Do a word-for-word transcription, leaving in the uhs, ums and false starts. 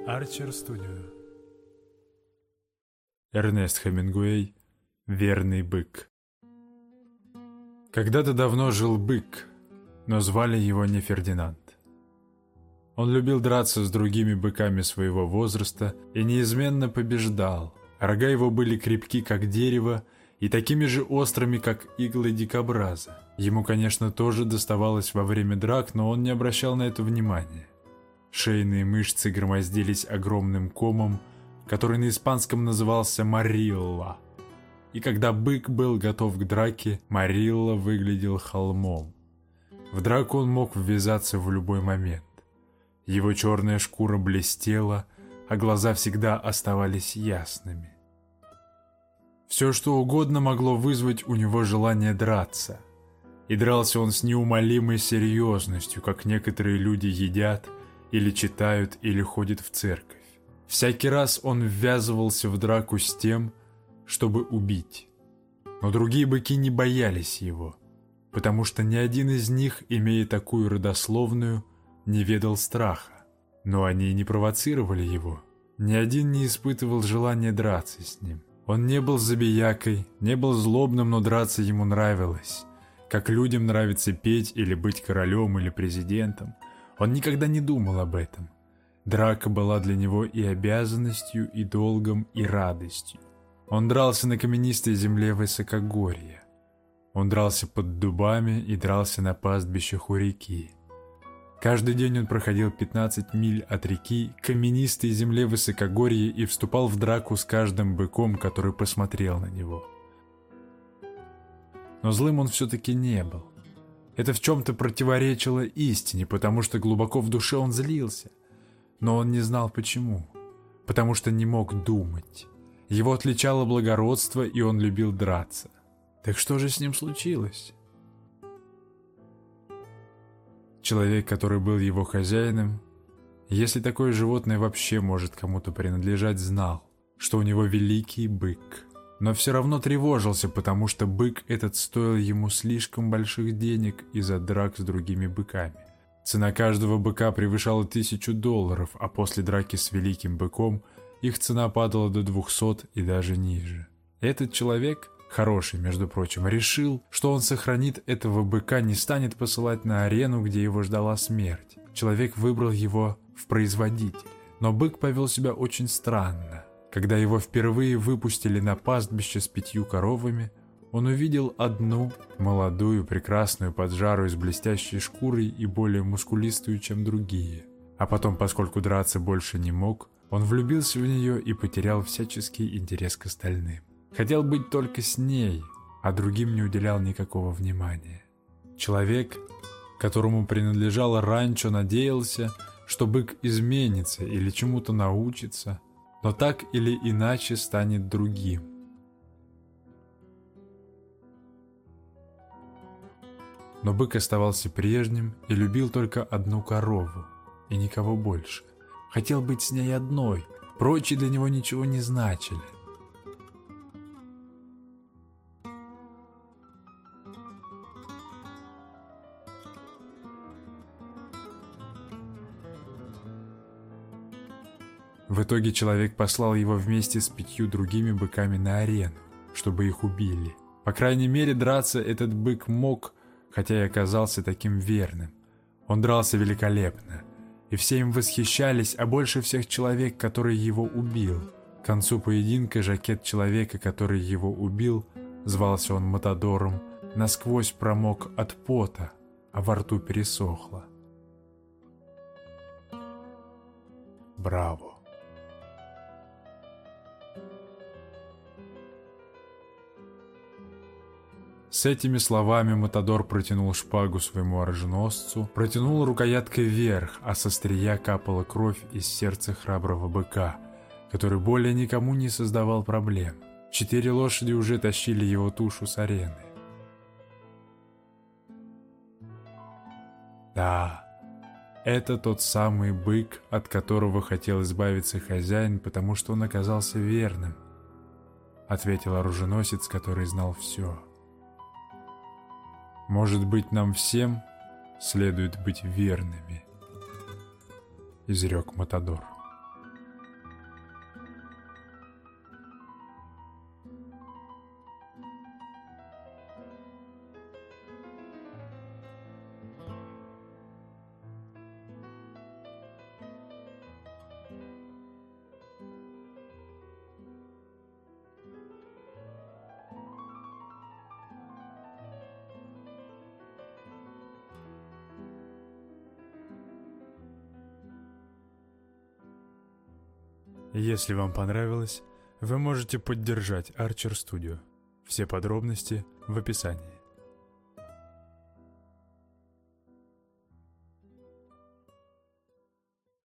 Archer Studio. Эрнест Хемингуэй. Верный бык. Когда-то давно жил бык, но звали его не Фердинанд. Он любил драться с другими быками своего возраста и неизменно побеждал. Рога его были крепки, как дерево, и такими же острыми, как иглы дикобраза. Ему, конечно, тоже доставалось во время драк, но он не обращал на это внимания. Шейные мышцы громоздились огромным комом, который на испанском назывался «марилла». И когда бык был готов к драке, марилла выглядел холмом. В драку он мог ввязаться в любой момент. Его черная шкура блестела, а глаза всегда оставались ясными. Все, что угодно могло вызвать у него желание драться. И дрался он с неумолимой серьезностью, как некоторые люди едят, или читают, или ходят в церковь. Всякий раз он ввязывался в драку с тем, чтобы убить. Но другие быки не боялись его, потому что ни один из них, имея такую родословную, не ведал страха. Но они и не провоцировали его. Ни один не испытывал желания драться с ним. Он не был забиякой, не был злобным, но драться ему нравилось. Как людям нравится петь или быть королем или президентом. Он никогда не думал об этом. Драка была для него и обязанностью, и долгом, и радостью. Он дрался на каменистой земле высокогорья. Он дрался под дубами и дрался на пастбищах у реки. Каждый день он проходил пятнадцать миль от реки к каменистой земле высокогорья и вступал в драку с каждым быком, который посмотрел на него. Но злым он все-таки не был. Это в чем-то противоречило истине, потому что глубоко в душе он злился. Но он не знал почему. Потому что не мог думать. Его отличало благородство, и он любил драться. Так что же с ним случилось? Человек, который был его хозяином, если такое животное вообще может кому-то принадлежать, знал, что у него великий бык. Но все равно тревожился, потому что бык этот стоил ему слишком больших денег из-за драк с другими быками. Цена каждого быка превышала тысячу долларов, а после драки с великим быком их цена падала до двухсот и даже ниже. Этот человек, хороший, между прочим, решил, что он сохранит этого быка, не станет посылать на арену, где его ждала смерть. Человек выбрал его в производитель. Но бык повел себя очень странно. Когда его впервые выпустили на пастбище с пятью коровами, он увидел одну, молодую, прекрасную поджарую с блестящей шкурой и более мускулистую, чем другие. А потом, поскольку драться больше не мог, он влюбился в нее и потерял всяческий интерес к остальным. Хотел быть только с ней, а другим не уделял никакого внимания. Человек, которому принадлежало ранчо, надеялся, что бык изменится или чему-то научится, но так или иначе станет другим. Но бык оставался прежним и любил только одну корову, и никого больше. Хотел быть с ней одной, прочие для него ничего не значили. В итоге человек послал его вместе с пятью другими быками на арену, чтобы их убили. По крайней мере, драться этот бык мог, хотя и оказался таким верным. Он дрался великолепно, и все им восхищались, а больше всех человек, который его убил. К концу поединка жакет человека, который его убил, звался он Матадором, насквозь промок от пота, а во рту пересохло. Браво! С этими словами Матадор протянул шпагу своему оруженосцу, протянул рукояткой вверх, а со острия капала кровь из сердца храброго быка, который более никому не создавал проблем. Четыре лошади уже тащили его тушу с арены. Да, это тот самый бык, от которого хотел избавиться хозяин, потому что он оказался верным, ответил оруженосец, который знал все. Может быть, нам всем следует быть верными, изрек Матадор. Если вам понравилось, вы можете поддержать Archer Studio. Все подробности в описании.